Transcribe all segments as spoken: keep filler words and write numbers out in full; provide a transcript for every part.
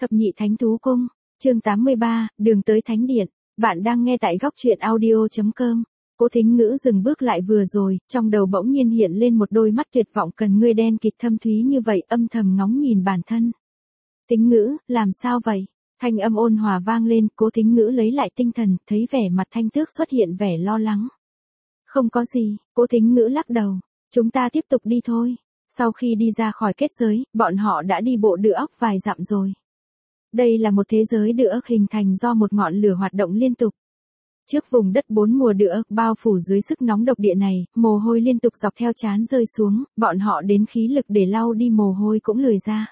Thập nhị Thánh Thú Cung, chương tám mươi ba, đường tới Thánh Điện. Bạn đang nghe tại góc truyện audio chấm com. Cố Thính Ngữ dừng bước lại vừa rồi, trong đầu bỗng nhiên hiện lên một đôi mắt tuyệt vọng cần ngươi đen kịt thâm thúy như vậy, âm thầm ngóng nhìn bản thân. Thính Ngữ, làm sao vậy? Thanh âm ôn hòa vang lên, Cố Thính Ngữ lấy lại tinh thần, thấy vẻ mặt Thanh Tước xuất hiện vẻ lo lắng. Không có gì, Cố Thính Ngữ lắc đầu, chúng ta tiếp tục đi thôi. Sau khi đi ra khỏi kết giới, bọn họ đã đi bộ địa ốc vài dặm rồi. Đây là một thế giới địa ốc hình thành do một ngọn lửa hoạt động liên tục. Trước vùng đất bốn mùa địa ốc bao phủ dưới sức nóng độc địa này, mồ hôi liên tục dọc theo trán rơi xuống, bọn họ đến khí lực để lau đi mồ hôi cũng lười ra.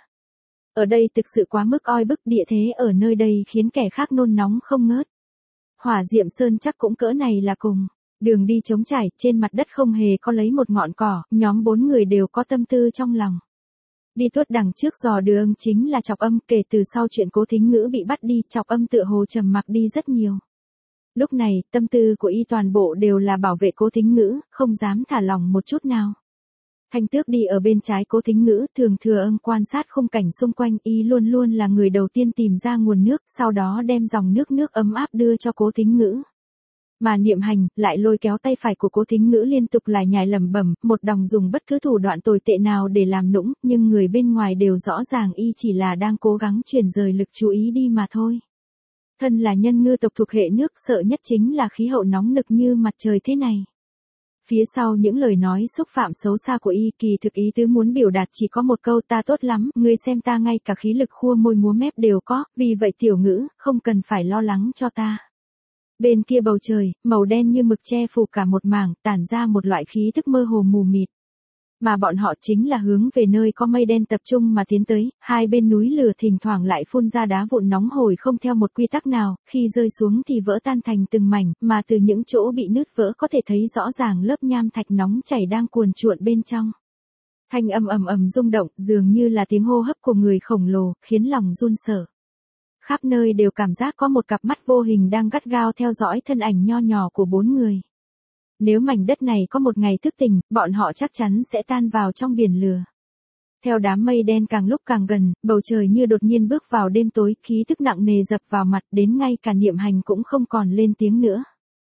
Ở đây thực sự quá mức oi bức, địa thế ở nơi đây khiến kẻ khác nôn nóng không ngớt. Hỏa Diệm Sơn chắc cũng cỡ này là cùng. Đường đi trống trải, trên mặt đất không hề có lấy một ngọn cỏ, nhóm bốn người đều có tâm tư trong lòng. Đi tuốt đằng trước dò đường chính là Chọc Âm, kể từ sau chuyện Cố Thính Ngữ bị bắt đi, Chọc Âm tựa hồ trầm mặc đi rất nhiều. Lúc này, tâm tư của y toàn bộ đều là bảo vệ Cố Thính Ngữ, không dám thả lỏng một chút nào. Thanh Tước đi ở bên trái Cố Thính Ngữ, thường thừa ân quan sát khung cảnh xung quanh, y luôn luôn là người đầu tiên tìm ra nguồn nước, sau đó đem dòng nước nước ấm áp đưa cho Cố Thính Ngữ. Mà Niệm Hành lại lôi kéo tay phải của Cố Thính Ngữ liên tục lải nhải lẩm bẩm, một đòng dùng bất cứ thủ đoạn tồi tệ nào để làm nũng, nhưng người bên ngoài đều rõ ràng y chỉ là đang cố gắng chuyển rời lực chú ý đi mà thôi. Thân là nhân ngư tộc thuộc hệ nước, sợ nhất chính là khí hậu nóng nực như mặt trời thế này. Phía sau những lời nói xúc phạm xấu xa của y, kỳ thực ý tứ muốn biểu đạt chỉ có một câu: ta tốt lắm, ngươi xem ta ngay cả khí lực khua môi múa mép đều có, vì vậy Tiểu Ngữ, không cần phải lo lắng cho ta. Bên kia bầu trời, màu đen như mực che phủ cả một mảng, tản ra một loại khí tức mơ hồ mù mịt. Mà bọn họ chính là hướng về nơi có mây đen tập trung mà tiến tới, hai bên núi lửa thỉnh thoảng lại phun ra đá vụn nóng hổi không theo một quy tắc nào, khi rơi xuống thì vỡ tan thành từng mảnh, mà từ những chỗ bị nứt vỡ có thể thấy rõ ràng lớp nham thạch nóng chảy đang cuồn cuộn bên trong. Thanh âm ầm ầm rung động, dường như là tiếng hô hấp của người khổng lồ, khiến lòng run sợ. Khắp nơi đều cảm giác có một cặp mắt vô hình đang gắt gao theo dõi thân ảnh nho nhỏ của bốn người. Nếu mảnh đất này có một ngày thức tỉnh, bọn họ chắc chắn sẽ tan vào trong biển lửa. Theo đám mây đen càng lúc càng gần, bầu trời như đột nhiên bước vào đêm tối, khí tức nặng nề dập vào mặt, đến ngay cả Niệm Hành cũng không còn lên tiếng nữa.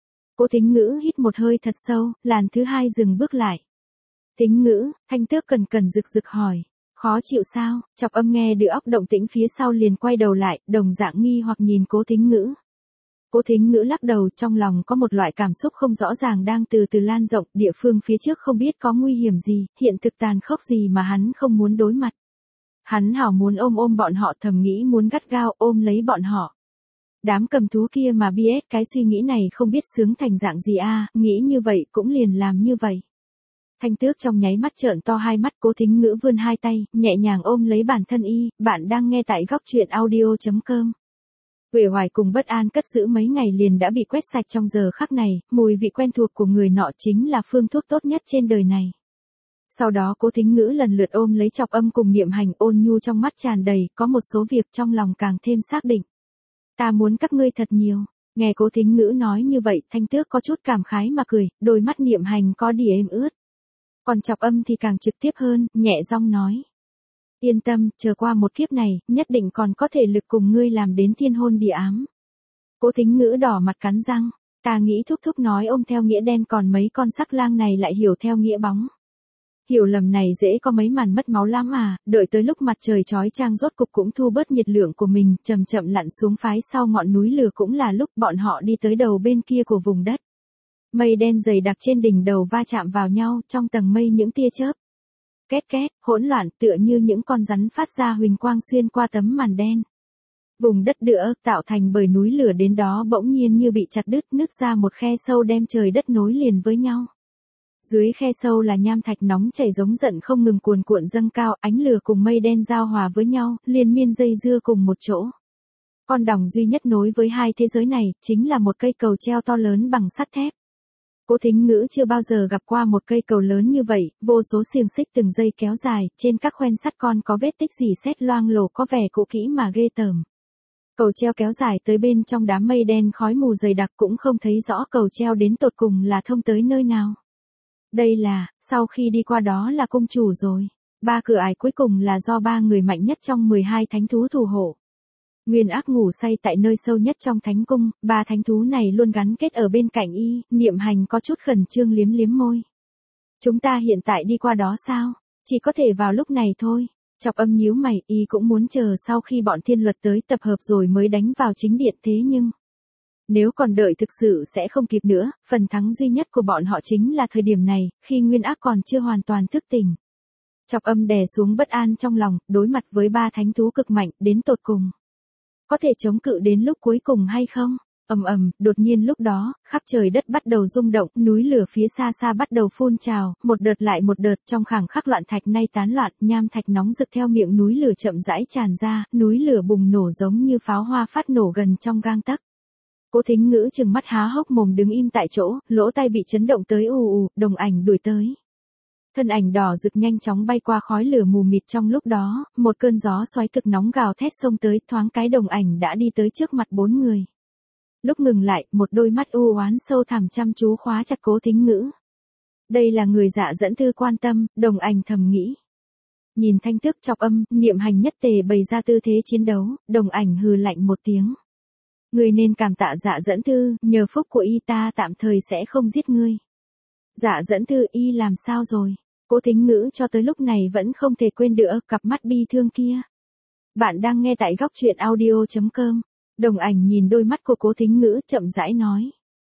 Cố Thính Ngữ hít một hơi thật sâu, làn thứ hai dừng bước lại. Thính Ngữ, Thanh Tước cần cần rực rực hỏi. Khó chịu sao? Chọc Âm nghe địa ốc động tĩnh phía sau liền quay đầu lại, đồng dạng nghi hoặc nhìn Cố Thính Ngữ. Cố Thính Ngữ lắc đầu, trong lòng có một loại cảm xúc không rõ ràng đang từ từ lan rộng, địa phương phía trước không biết có nguy hiểm gì, hiện thực tàn khốc gì mà hắn không muốn đối mặt. Hắn hảo muốn ôm ôm bọn họ, thầm nghĩ muốn gắt gao ôm lấy bọn họ. Đám cầm thú kia mà biết cái suy nghĩ này không biết sướng thành dạng gì a, à, nghĩ như vậy cũng liền làm như vậy. Thanh Tước trong nháy mắt trợn to hai mắt, Cố Thính Ngữ vươn hai tay, nhẹ nhàng ôm lấy bản thân y. Bạn đang nghe tại góc truyện audio chấm com. Uể oải cùng bất an cất giữ mấy ngày liền đã bị quét sạch trong giờ khắc này, mùi vị quen thuộc của người nọ chính là phương thuốc tốt nhất trên đời này. Sau đó Cố Thính Ngữ lần lượt ôm lấy Chọc Âm cùng Niệm Hành, ôn nhu trong mắt tràn đầy, có một số việc trong lòng càng thêm xác định. Ta muốn các ngươi thật nhiều. Nghe Cố Thính Ngữ nói như vậy, Thanh Tước có chút cảm khái mà cười, đôi mắt Niệm Hành có đi êm ướt. Còn Chọc Âm thì càng trực tiếp hơn, nhẹ giọng nói. Yên tâm, chờ qua một kiếp này, nhất định còn có thể lực cùng ngươi làm đến thiên hôn địa ám. Cố Thính Ngữ đỏ mặt cắn răng, ta nghĩ thúc thúc nói ôm theo nghĩa đen, còn mấy con sắc lang này lại hiểu theo nghĩa bóng. Hiểu lầm này dễ có mấy màn mất máu lắm à, đợi tới lúc mặt trời chói chang rốt cục cũng thu bớt nhiệt lượng của mình, chậm chậm lặn xuống phái sau ngọn núi lửa, cũng là lúc bọn họ đi tới đầu bên kia của vùng đất. Mây đen dày đặc trên đỉnh đầu va chạm vào nhau, trong tầng mây những tia chớp. Két két, hỗn loạn tựa như những con rắn phát ra huỳnh quang xuyên qua tấm màn đen. Vùng đất địa ốc tạo thành bởi núi lửa đến đó bỗng nhiên như bị chặt đứt, nứt ra một khe sâu đem trời đất nối liền với nhau. Dưới khe sâu là nham thạch nóng chảy giống giận không ngừng cuồn cuộn dâng cao, ánh lửa cùng mây đen giao hòa với nhau, liên miên dây dưa cùng một chỗ. Con đòng duy nhất nối với hai thế giới này, chính là một cây cầu treo to lớn bằng sắt thép. Cố Thính Ngữ chưa bao giờ gặp qua một cây cầu lớn như vậy, vô số xiềng xích từng dây kéo dài, trên các khoen sắt còn có vết tích rỉ sét loang lổ, có vẻ cũ kỹ mà ghê tởm. Cầu treo kéo dài tới bên trong đám mây đen khói mù dày đặc, cũng không thấy rõ cầu treo đến tột cùng là thông tới nơi nào. Đây là, sau khi đi qua đó là cung chủ rồi. Ba cửa ải cuối cùng là do ba người mạnh nhất trong mười hai thánh thú thủ hộ. Nguyên Ác ngủ say tại nơi sâu nhất trong thánh cung, ba thánh thú này luôn gắn kết ở bên cạnh y, Niệm Hành có chút khẩn trương liếm liếm môi. Chúng ta hiện tại đi qua đó sao? Chỉ có thể vào lúc này thôi. Chọc Âm nhíu mày, y cũng muốn chờ sau khi bọn thiên luật tới tập hợp rồi mới đánh vào chính điện, thế nhưng nếu còn đợi thực sự sẽ không kịp nữa, phần thắng duy nhất của bọn họ chính là thời điểm này, khi Nguyên Ác còn chưa hoàn toàn thức tỉnh. Chọc Âm đè xuống bất an trong lòng, đối mặt với ba thánh thú cực mạnh, đến tột cùng có thể chống cự đến lúc cuối cùng hay không? Ầm ầm, đột nhiên lúc đó, khắp trời đất bắt đầu rung động, núi lửa phía xa xa bắt đầu phun trào, một đợt lại một đợt, trong khảng khắc loạn thạch nay tán loạn, nham thạch nóng rực theo miệng núi lửa chậm rãi tràn ra, núi lửa bùng nổ giống như pháo hoa phát nổ gần trong gang tấc. Cố Thính Ngữ trừng mắt há hốc mồm đứng im tại chỗ, lỗ tai bị chấn động tới ù ù, Đồng Ảnh đuổi tới. Thân ảnh đỏ rực nhanh chóng bay qua khói lửa mù mịt, trong lúc đó, một cơn gió xoáy cực nóng gào thét xông tới, thoáng cái Đồng Ảnh đã đi tới trước mặt bốn người. Lúc ngừng lại, một đôi mắt u oán sâu thẳm chăm chú khóa chặt Cố Thính Ngữ. Đây là người Dạ Dẫn Thư quan tâm, Đồng Ảnh thầm nghĩ. Nhìn thanh thức Chọc Âm, Niệm Hành nhất tề bày ra tư thế chiến đấu, Đồng Ảnh hừ lạnh một tiếng. Ngươi nên cảm tạ Dạ Dẫn Thư, nhờ phúc của y ta tạm thời sẽ không giết ngươi. Dạ Dẫn Thư, y làm sao rồi? Cố Thính Ngữ cho tới lúc này vẫn không thể quên được cặp mắt bi thương kia. Bạn đang nghe tại góc truyện audio chấm com. Đồng Ảnh nhìn đôi mắt của Cố Thính Ngữ chậm rãi nói.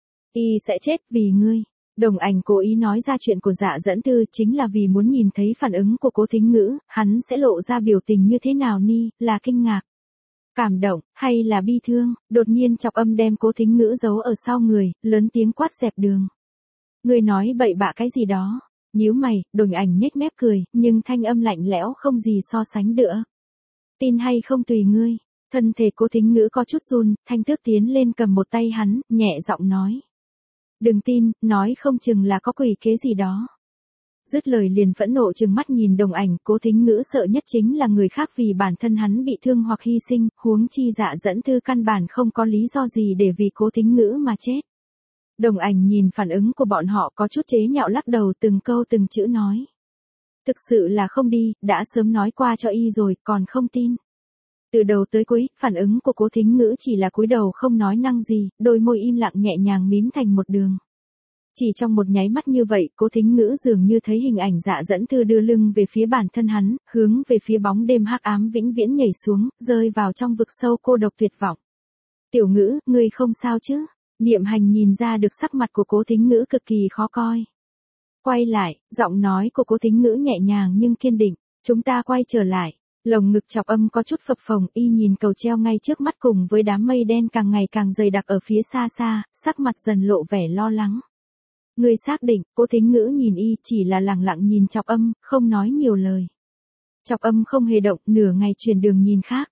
Y sẽ chết vì ngươi. Đồng Ảnh cố ý nói ra chuyện của Dạ Dẫn Thư chính là vì muốn nhìn thấy phản ứng của Cố Thính Ngữ, hắn sẽ lộ ra biểu tình như thế nào ni, là kinh ngạc, cảm động, hay là bi thương. Đột nhiên Chọc Âm đem Cố Thính Ngữ giấu ở sau người, lớn tiếng quát dẹp đường. Ngươi nói bậy bạ cái gì đó? Nhíu mày, Đồng Ảnh nhếch mép cười, nhưng thanh âm lạnh lẽo không gì so sánh được. Tin hay không tùy ngươi. Thân thể Cố Thính Ngữ có chút run, Thanh Tước tiến lên cầm một tay hắn, nhẹ giọng nói. Đừng tin, nói không chừng là có quỷ kế gì đó. Dứt lời liền phẫn nộ trừng mắt nhìn Đồng Ảnh, Cố Thính Ngữ sợ nhất chính là người khác vì bản thân hắn bị thương hoặc hy sinh, huống chi Dạ Dẫn Thư căn bản không có lý do gì để vì Cố Thính Ngữ mà chết. Đồng Ảnh nhìn phản ứng của bọn họ có chút chế nhạo lắc đầu, từng câu từng chữ nói. Thực sự là không đi, đã sớm nói qua cho y rồi, còn không tin. Từ đầu tới cuối, phản ứng của Cố Thính Ngữ chỉ là cúi đầu không nói năng gì, đôi môi im lặng nhẹ nhàng mím thành một đường. Chỉ trong một nháy mắt như vậy, Cố Thính Ngữ dường như thấy hình ảnh Dạ Dẫn Thư đưa lưng về phía bản thân hắn, hướng về phía bóng đêm hắc ám vĩnh viễn nhảy xuống, rơi vào trong vực sâu cô độc tuyệt vọng. Tiểu Ngữ, ngươi không sao chứ? Niệm Hành nhìn ra được sắc mặt của Cố Thính Ngữ cực kỳ khó coi. Quay lại, giọng nói của Cố Thính Ngữ nhẹ nhàng nhưng kiên định. Chúng ta quay trở lại. Lồng ngực Chọc Âm có chút phập phồng, y nhìn cầu treo ngay trước mắt cùng với đám mây đen càng ngày càng dày đặc ở phía xa xa, sắc mặt dần lộ vẻ lo lắng. Ngươi xác định? Cố Thính Ngữ nhìn y chỉ là lặng lặng nhìn Chọc Âm, không nói nhiều lời. Chọc Âm không hề động, nửa ngày chuyển đường nhìn khác.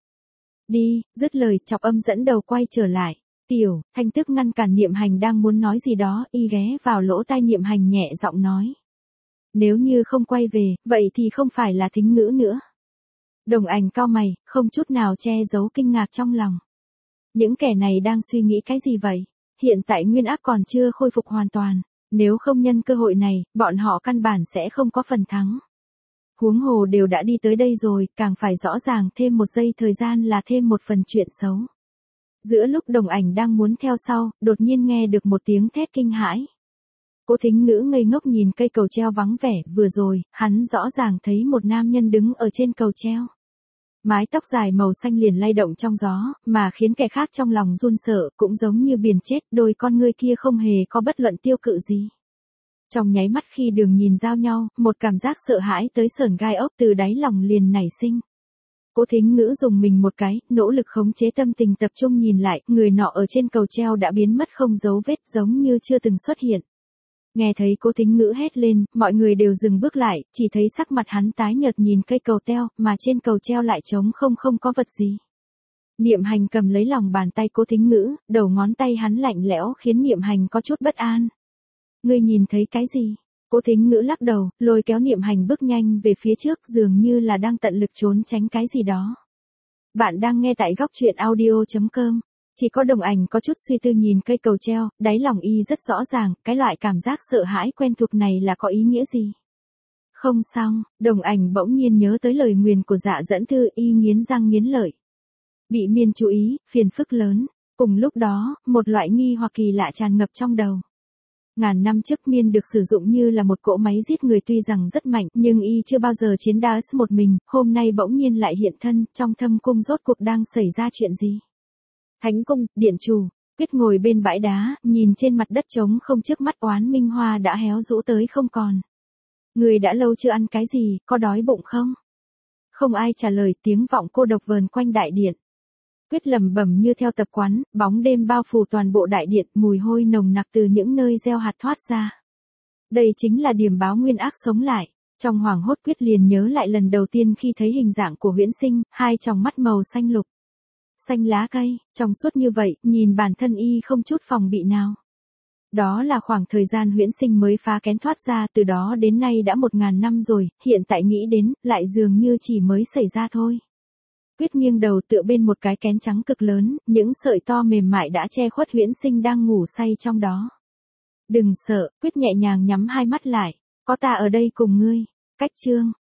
Đi, dứt lời Chọc Âm dẫn đầu quay trở lại. Tiểu, Thanh Tước ngăn cản Niệm Hành đang muốn nói gì đó, y ghé vào lỗ tai Niệm Hành nhẹ giọng nói. Nếu như không quay về, vậy thì không phải là Thính Ngữ nữa. Đồng Ảnh cau mày, không chút nào che giấu kinh ngạc trong lòng. Những kẻ này đang suy nghĩ cái gì vậy? Hiện tại Nguyên Ác còn chưa khôi phục hoàn toàn. Nếu không nhân cơ hội này, bọn họ căn bản sẽ không có phần thắng. Huống hồ đều đã đi tới đây rồi, càng phải rõ ràng thêm một giây thời gian là thêm một phần chuyện xấu. Giữa lúc Đồng Ảnh đang muốn theo sau, đột nhiên nghe được một tiếng thét kinh hãi. Cố Thính Ngữ ngây ngốc nhìn cây cầu treo vắng vẻ, vừa rồi, hắn rõ ràng thấy một nam nhân đứng ở trên cầu treo. Mái tóc dài màu xanh liền lay động trong gió, mà khiến kẻ khác trong lòng run sợ, cũng giống như biển chết, đôi con ngươi kia không hề có bất luận tiêu cự gì. Trong nháy mắt khi đường nhìn giao nhau, một cảm giác sợ hãi tới sởn gai ốc từ đáy lòng liền nảy sinh. Cố Thính Ngữ dùng mình một cái, nỗ lực khống chế tâm tình tập trung nhìn lại, người nọ ở trên cầu treo đã biến mất không dấu vết, giống như chưa từng xuất hiện. Nghe thấy Cố Thính Ngữ hét lên, mọi người đều dừng bước lại, chỉ thấy sắc mặt hắn tái nhợt nhìn cây cầu treo, mà trên cầu treo lại trống không không có vật gì. Niệm Hành cầm lấy lòng bàn tay Cố Thính Ngữ, đầu ngón tay hắn lạnh lẽo khiến Niệm Hành có chút bất an. Ngươi nhìn thấy cái gì? Cố Thính Ngữ lắc đầu, lôi kéo Niệm Hành bước nhanh về phía trước, dường như là đang tận lực trốn tránh cái gì đó. Bạn đang nghe tại góc truyện audio chấm com. Chỉ có Đồng Ảnh có chút suy tư nhìn cây cầu treo, đáy lòng y rất rõ ràng, cái loại cảm giác sợ hãi quen thuộc này là có ý nghĩa gì. Không xong, Đồng Ảnh bỗng nhiên nhớ tới lời nguyền của Dạ Dẫn Thư, y nghiến răng nghiến lợi. Bị miên chú ý, phiền phức lớn. Cùng lúc đó, một loại nghi hoặc kỳ lạ tràn ngập trong đầu. Ngàn năm trước miên được sử dụng như là một cỗ máy giết người tuy rằng rất mạnh nhưng y chưa bao giờ chiến đấu một mình, hôm nay bỗng nhiên lại hiện thân, trong thâm cung rốt cuộc đang xảy ra chuyện gì? Thánh cung, điện chủ, Quyết ngồi bên bãi đá, nhìn trên mặt đất trống không trước mắt Oán Minh Hoa đã héo rũ tới không còn. Người đã lâu chưa ăn cái gì, có đói bụng không? Không ai trả lời, tiếng vọng cô độc vờn quanh đại điện. Quyết lẩm bẩm như theo tập quán, bóng đêm bao phủ toàn bộ đại điện, mùi hôi nồng nặc từ những nơi gieo hạt thoát ra. Đây chính là điểm báo nguyên ác sống lại. Trong hoảng hốt Quyết liền nhớ lại lần đầu tiên khi thấy hình dạng của Huyễn Sinh, hai tròng mắt màu xanh lục. Xanh lá cây, trong suốt như vậy, nhìn bản thân y không chút phòng bị nào. Đó là khoảng thời gian Huyễn Sinh mới phá kén thoát ra, từ đó đến nay đã một ngàn năm rồi, hiện tại nghĩ đến, lại dường như chỉ mới xảy ra thôi. Quyết nghiêng đầu tựa bên một cái kén trắng cực lớn, những sợi to mềm mại đã che khuất Huyễn Sinh đang ngủ say trong đó. Đừng sợ, Quyết nhẹ nhàng nhắm hai mắt lại, có ta ở đây cùng ngươi. Cách chương